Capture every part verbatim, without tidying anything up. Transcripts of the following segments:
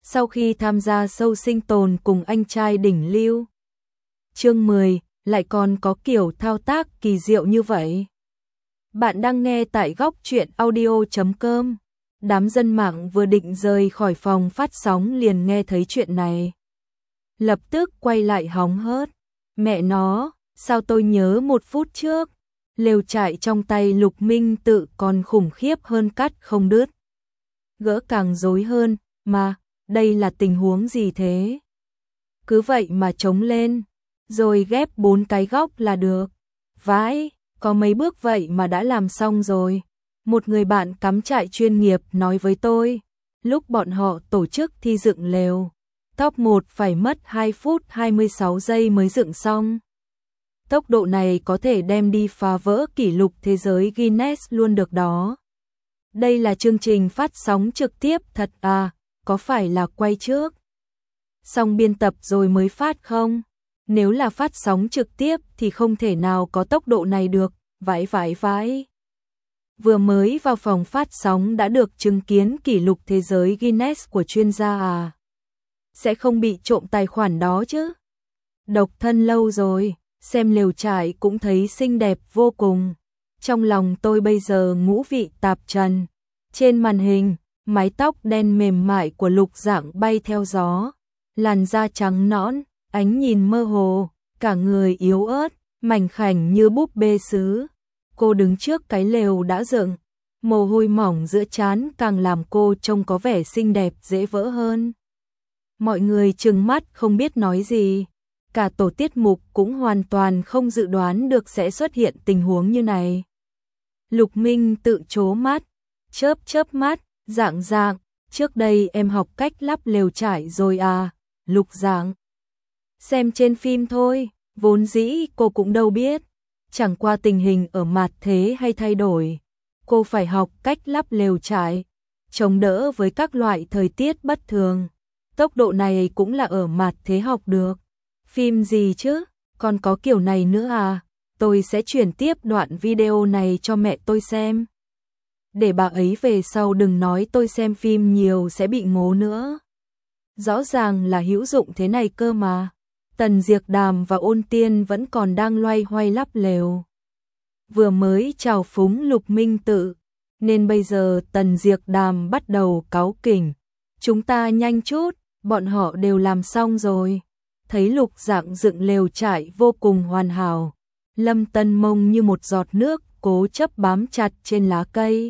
sau khi tham gia show sinh tồn cùng anh trai đỉnh lưu. Chương mười, lại còn có kiểu thao tác kỳ diệu như vậy. Bạn đang nghe tại góc truyện audio chấm com. Đám dân mạng vừa định rời khỏi phòng phát sóng liền nghe thấy chuyện này. Lập tức quay lại hóng hớt. Mẹ nó, sao tôi nhớ một phút trước, lều trại trong tay Lục Minh Tự còn khủng khiếp hơn cắt không đứt. Gỡ càng rối hơn, mà, đây là tình huống gì thế? Cứ vậy mà chống lên, rồi ghép bốn cái góc là được. Vãi, có mấy bước vậy mà đã làm xong rồi. Một người bạn cắm trại chuyên nghiệp nói với tôi, lúc bọn họ tổ chức thi dựng lều, top một phải mất hai phút hai mươi sáu giây mới dựng xong. Tốc độ này có thể đem đi phá vỡ kỷ lục thế giới Guinness luôn được đó. Đây là chương trình phát sóng trực tiếp thật à, có phải là quay trước xong biên tập rồi mới phát không? Nếu là phát sóng trực tiếp thì không thể nào có tốc độ này được, vãi vãi vãi. Vừa mới vào phòng phát sóng đã được chứng kiến kỷ lục thế giới Guinness của chuyên gia à? Sẽ không bị trộm tài khoản đó chứ? Độc thân lâu rồi, xem lều trại cũng thấy xinh đẹp vô cùng. Trong lòng tôi bây giờ ngũ vị tạp trần. Trên màn hình, mái tóc đen mềm mại của Lục Dạng bay theo gió, làn da trắng nõn, ánh nhìn mơ hồ, cả người yếu ớt, mảnh khảnh như búp bê sứ. Cô đứng trước cái lều đã dựng, mồ hôi mỏng giữa trán càng làm cô trông có vẻ xinh đẹp dễ vỡ hơn. Mọi người trừng mắt không biết nói gì, cả tổ tiết mục cũng hoàn toàn không dự đoán được sẽ xuất hiện tình huống như này. Lục Minh Tự trố mắt, chớp chớp mắt, Dạng Dạng, trước đây em học cách lắp lều trại rồi à? Lục Dạng, xem trên phim thôi, vốn dĩ cô cũng đâu biết, chẳng qua tình hình ở mặt thế hay thay đổi, cô phải học cách lắp lều trại, chống đỡ với các loại thời tiết bất thường. Tốc độ này cũng là ở mặt thế học được. Phim gì chứ, còn có kiểu này nữa à? Tôi sẽ chuyển tiếp đoạn video này cho mẹ tôi xem, để bà ấy về sau đừng nói tôi xem phim nhiều sẽ bị ngố nữa. Rõ ràng là hữu dụng thế này cơ mà. Tần Diệc Đàm và Ôn Tiên vẫn còn đang loay hoay lắp lều. Vừa mới chào phúng Lục Minh Tự, nên bây giờ Tần Diệc Đàm bắt đầu cáu kỉnh. Chúng ta nhanh chút, bọn họ đều làm xong rồi. Thấy Lục Dạng dựng lều trại vô cùng hoàn hảo, Lâm Tân Mông như một giọt nước cố chấp bám chặt trên lá cây,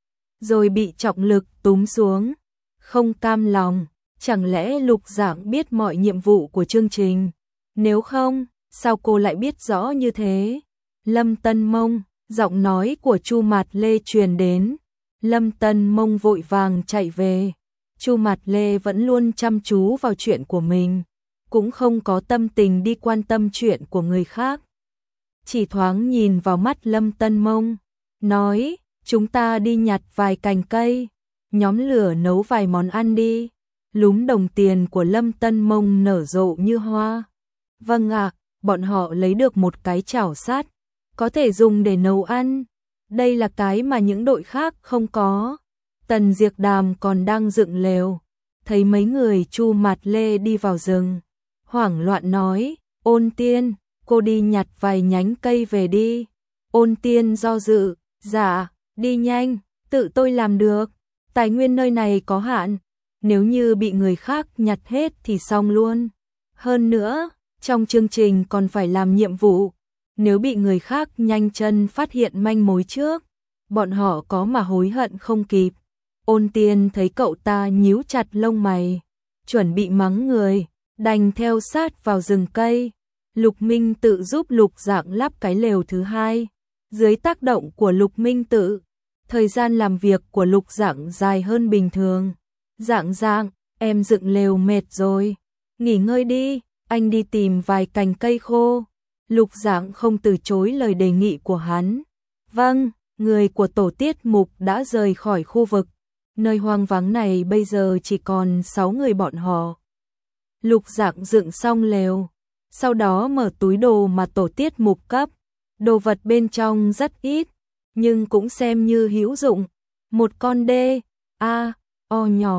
rồi bị trọng lực túm xuống. Không cam lòng, chẳng lẽ Lục Dạng biết mọi nhiệm vụ của chương trình? Nếu không, sao cô lại biết rõ như thế? Lâm Tân Mông, giọng nói của Chu Mạt Lê truyền đến. Lâm Tân Mông vội vàng chạy về. Chu Mạt Lê vẫn luôn chăm chú vào chuyện của mình, cũng không có tâm tình đi quan tâm chuyện của người khác. Chỉ thoáng nhìn vào mắt Lâm Tân Mông, nói, chúng ta đi nhặt vài cành cây, nhóm lửa nấu vài món ăn đi. Lúm đồng tiền của Lâm Tân Mông nở rộ như hoa. Vâng ạ, bọn họ lấy được một cái chảo sắt, có thể dùng để nấu ăn. Đây là cái mà những đội khác không có. Tần Diệc Đàm còn đang dựng lều, thấy mấy người Chu Mạt Lê đi vào rừng, hoảng loạn nói, Ôn Tiên, cô đi nhặt vài nhánh cây về đi. Ôn Tiên do dự, dạ, đi nhanh, tự tôi làm được, tài nguyên nơi này có hạn, nếu như bị người khác nhặt hết thì xong luôn. Hơn nữa, trong chương trình còn phải làm nhiệm vụ, nếu bị người khác nhanh chân phát hiện manh mối trước, bọn họ có mà hối hận không kịp. Ôn Tiên thấy cậu ta nhíu chặt lông mày, chuẩn bị mắng người, đành theo sát vào rừng cây. Lục Minh Tự giúp Lục Dạng lắp cái lều thứ hai. Dưới tác động của Lục Minh Tự, thời gian làm việc của Lục Dạng dài hơn bình thường. Dạng Dạng, em dựng lều mệt rồi, nghỉ ngơi đi, anh đi tìm vài cành cây khô. Lục Dạng không từ chối lời đề nghị của hắn. Vâng, người của tổ tiết mục đã rời khỏi khu vực. Nơi hoang vắng này bây giờ chỉ còn sáu người bọn họ. Lục Dạng dựng xong lều, sau đó mở túi đồ mà tổ tiết mục cấp. Đồ vật bên trong rất ít, nhưng cũng xem như hữu dụng. Một con đê, a, o nhỏ,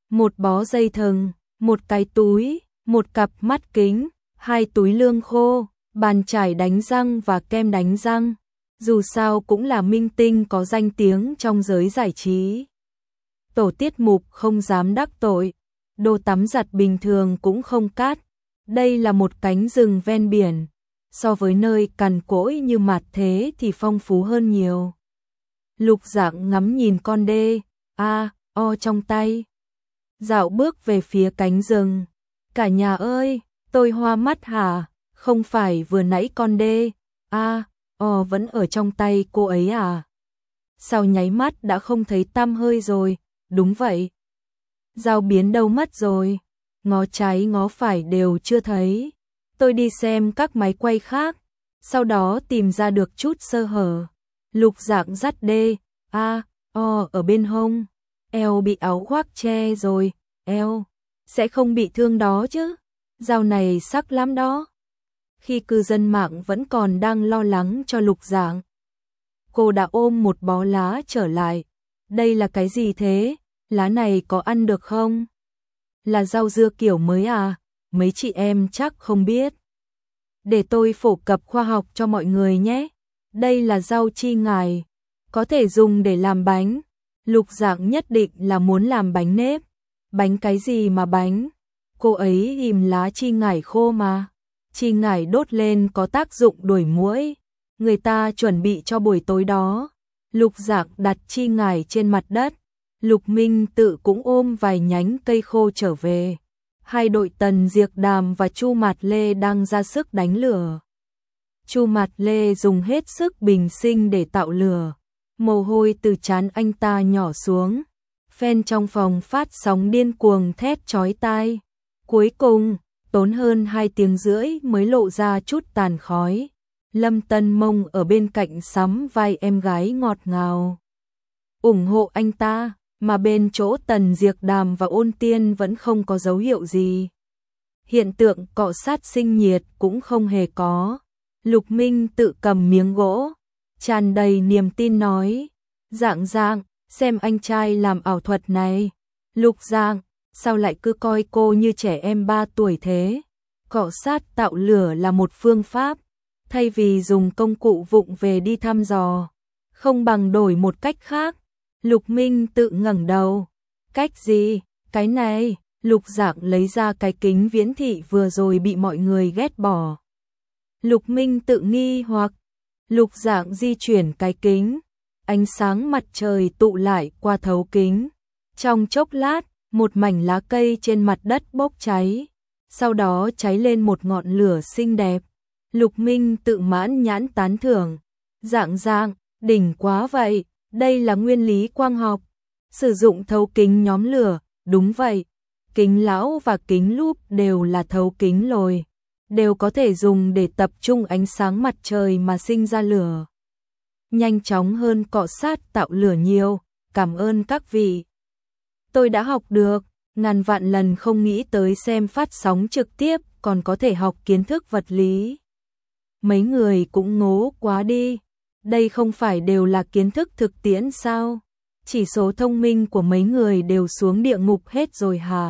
một bó dây thừng, một cái túi, một cặp mắt kính, hai túi lương khô, bàn chải đánh răng và kem đánh răng. Dù sao cũng là minh tinh có danh tiếng trong giới giải trí. Tổ tiết mục không dám đắc tội, đồ tắm giặt bình thường cũng không cát. Đây là một cánh rừng ven biển, so với nơi cằn cỗi như Mạt Thế thì phong phú hơn nhiều. Lục Dạng ngắm nhìn con đê, a, o trong tay. Dạo bước về phía cánh rừng. Cả nhà ơi, tôi hoa mắt hả? Không phải vừa nãy con đê, a, o vẫn ở trong tay cô ấy à? Sao nháy mắt đã không thấy tăm hơi rồi? Đúng vậy. Dao biến đâu mất rồi? Ngó trái ngó phải đều chưa thấy. Tôi đi xem các máy quay khác, sau đó tìm ra được chút sơ hở. Lục Dạng dắt đê, a, o ở bên hông. Eo bị áo khoác che rồi, eo. Sẽ không bị thương đó chứ? Dao này sắc lắm đó. Khi cư dân mạng vẫn còn đang lo lắng cho Lục Dạng, cô đã ôm một bó lá trở lại. Đây là cái gì thế? Lá này có ăn được không? Là rau dưa kiểu mới à? Mấy chị em chắc không biết. Để tôi phổ cập khoa học cho mọi người nhé. Đây là rau chi ngải, có thể dùng để làm bánh. Lục Dạng nhất định là muốn làm bánh nếp. Bánh cái gì mà bánh? Cô ấy ghim lá chi ngải khô mà. Chi ngải đốt lên có tác dụng đuổi muỗi. Người ta chuẩn bị cho buổi tối đó. Lục Dạng đặt chi ngải trên mặt đất. Lục Minh Tự cũng ôm vài nhánh cây khô trở về. Hai đội Tần Diệc Đàm và Chu Mạt Lê đang ra sức đánh lửa. Chu Mạt Lê dùng hết sức bình sinh để tạo lửa. Mồ hôi từ trán anh ta nhỏ xuống. Fan trong phòng phát sóng điên cuồng thét chói tai. Cuối cùng, tốn hơn hai tiếng rưỡi mới lộ ra chút tàn khói. Lâm Tân Mông ở bên cạnh sắm vai em gái ngọt ngào, ủng hộ anh ta, mà bên chỗ Tần Diệc Đàm và Ôn Tiên vẫn không có dấu hiệu gì. Hiện tượng cọ sát sinh nhiệt cũng không hề có. Lục Minh Tự cầm miếng gỗ, tràn đầy niềm tin nói, Dạng Dạng, xem anh trai làm ảo thuật này. Lục Dạng, sao lại cứ coi cô như trẻ em ba tuổi thế? Cọ sát tạo lửa là một phương pháp, thay vì dùng công cụ vụng về đi thăm dò, không bằng đổi một cách khác. Lục Minh Tự ngẩng đầu. Cách gì? Cái này. Lục Dạng lấy ra cái kính viễn thị vừa rồi bị mọi người ghét bỏ. Lục Minh Tự nghi hoặc. Lục Dạng di chuyển cái kính. Ánh sáng mặt trời tụ lại qua thấu kính. Trong chốc lát, một mảnh lá cây trên mặt đất bốc cháy. Sau đó cháy lên một ngọn lửa xinh đẹp. Lục Minh Tự mãn nhãn tán thưởng. Dạng Dạng, đỉnh quá vậy. Đây là nguyên lý quang học. Sử dụng thấu kính nhóm lửa. Đúng vậy. Kính lão và kính lúp đều là thấu kính lồi. Đều có thể dùng để tập trung ánh sáng mặt trời mà sinh ra lửa. Nhanh chóng hơn cọ sát tạo lửa nhiều. Cảm ơn các vị. Tôi đã học được. Ngàn vạn lần không nghĩ tới xem phát sóng trực tiếp còn có thể học kiến thức vật lý. Mấy người cũng ngố quá đi. Đây không phải đều là kiến thức thực tiễn sao? Chỉ số thông minh của mấy người đều xuống địa ngục hết rồi hả?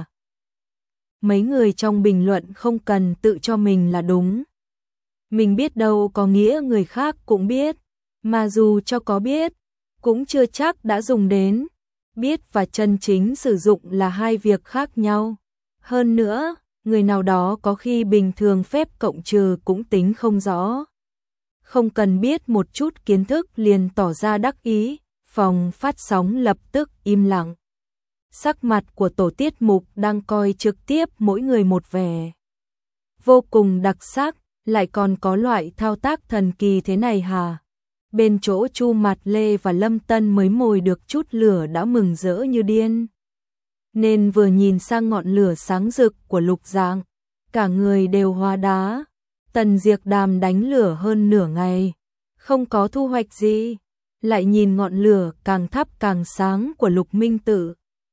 Mấy người trong bình luận không cần tự cho mình là đúng. Mình biết đâu có nghĩa người khác cũng biết. Mà dù cho có biết, cũng chưa chắc đã dùng đến. Biết và chân chính sử dụng là hai việc khác nhau. Hơn nữa, người nào đó có khi bình thường phép cộng trừ cũng tính không rõ. Không cần biết một chút kiến thức liền tỏ ra đắc ý, phòng phát sóng lập tức im lặng. Sắc mặt của tổ tiết mục đang coi trực tiếp mỗi người một vẻ. Vô cùng đặc sắc, lại còn có loại thao tác thần kỳ thế này hả? Bên chỗ Chu Mạt Lê và Lâm Tân mới mồi được chút lửa đã mừng rỡ như điên. Nên vừa nhìn sang ngọn lửa sáng rực của Lục Dạng, cả người đều hóa đá. Tần Diệc Đàm đánh lửa hơn nửa ngày, không có thu hoạch gì. Lại nhìn ngọn lửa càng thắp càng sáng của Lục Minh Tự.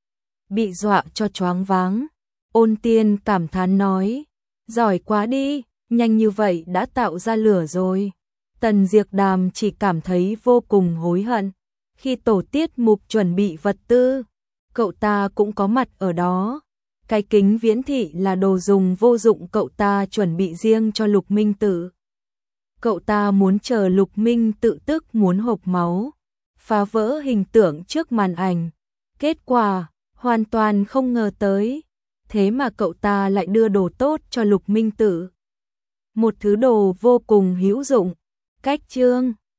Bị dọa cho choáng váng. Ôn Tiên cảm thán nói, giỏi quá đi, nhanh như vậy đã tạo ra lửa rồi. Tần Diệc Đàm chỉ cảm thấy vô cùng hối hận. Khi tổ tiết mục chuẩn bị vật tư, cậu ta cũng có mặt ở đó. Cái kính viễn thị là đồ dùng vô dụng cậu ta chuẩn bị riêng cho Lục Minh Tử. Cậu ta muốn chờ Lục Minh Tự tức muốn hộc máu, phá vỡ hình tượng trước màn ảnh. Kết quả, hoàn toàn không ngờ tới. Thế mà cậu ta lại đưa đồ tốt cho Lục Minh Tử. Một thứ đồ vô cùng hữu dụng. Cách chương